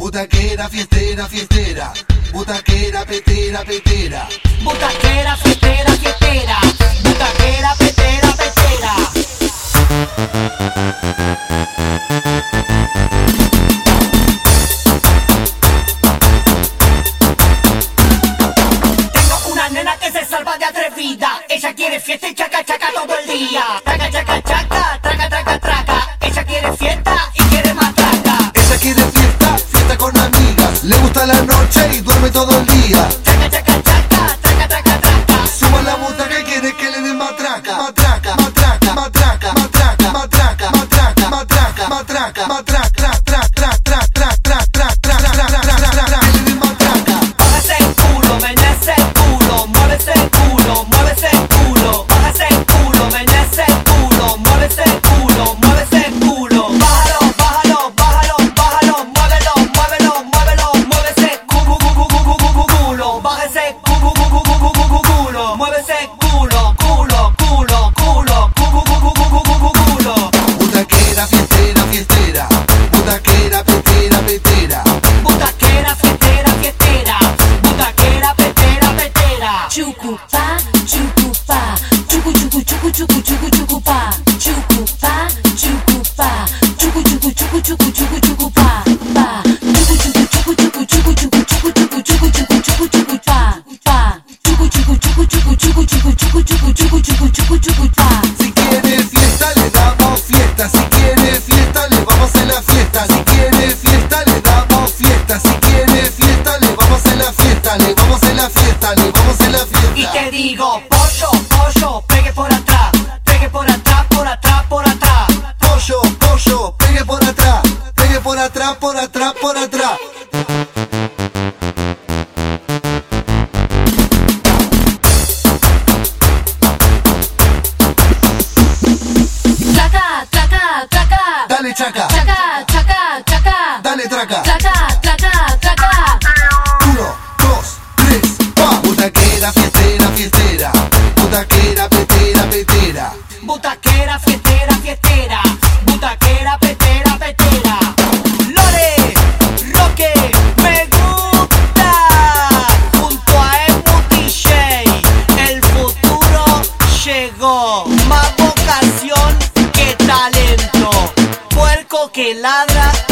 Butaquera, fiestera, fiestera. Butaquera, petera, petera. Butaquera, fiestera, fiestera. Butaquera, petera, petera. Tengo una nena que se salva de atrevida. Ella quiere fiesta y chaca, chaca todo el día. Traca, chaca, chaca, traca, traca, traca. Ella quiere fiesta y quiere más traca. Ella quiere fiesta, fiesta con amigas. Le gusta la noche y duerme todo el día. Chaca, chaca, chaca, traca, traca, traca. Suba la butaca y quiere que le den matraca. Matraca, matraca, matraca, matraca, matraca, matraca, matraca, matraca, matraca, tra, tra, tra, tra, tra, tra, tra, tra, tra, tra, tra, tra, tra, que le den matraca. Bájase el culo, menece el culo, muévese el culo, muévese el culo. Bájase el culo, menece el culo, muévese el culo, muévese el culo. Bájalo, bájalo, bájalo, bájalo, muévelo, muévelo, muévelo, muévese culo. Bájese culo, muévese culo, culo, culo, culo, culo. Butaquera, fiestera, fiestera. Butaquera, petera, petera. Butaquera, fiestera, fiestera. Butaquera, petera, petera. Chucupa, chucupa, chucu chucu chucu chucu chucu chucupa, chucupa, chucupa, chucu chucu chucu chucu chucu chucupa, pa, chucu chucu chucu chucu chucu chucu chucu chucu chucu chucu chucu chucu pa, pa, chucu chucu chucu chucu chucu chucu chucu chucu chucu chucu chucu chucu pa. Si quiere fiesta le damos fiesta. Si quiere fiesta le vamos a hacer la fiesta. Si quiere fiesta le damos fiesta. Si quiere fiesta le vamos a hacer la fiesta. Le vamos a hacer la fiesta, le vamos a hacer la fiesta. Y te digo, pollo, pollo, pegue por atrás, pegue por atrás, por atrás, por atrás. Pollo, pollo, pegue por atrás. Pegue por atrás, por atrás, por atrás. Traca, traca, traca, Dale chaca, traca, traca, traca, dale traca. traca, traca, traca. 1, 2, 3, pa. Butaquera, fiestera, fiestera. Butaquera, petera, petera. Butaquera, fiestera, fiestera. Butaquera, petera, petera. Lore, Roque, me gusta. Junto a Emu DJ, el futuro llegó. Más vocación que talento. Puerco que ladra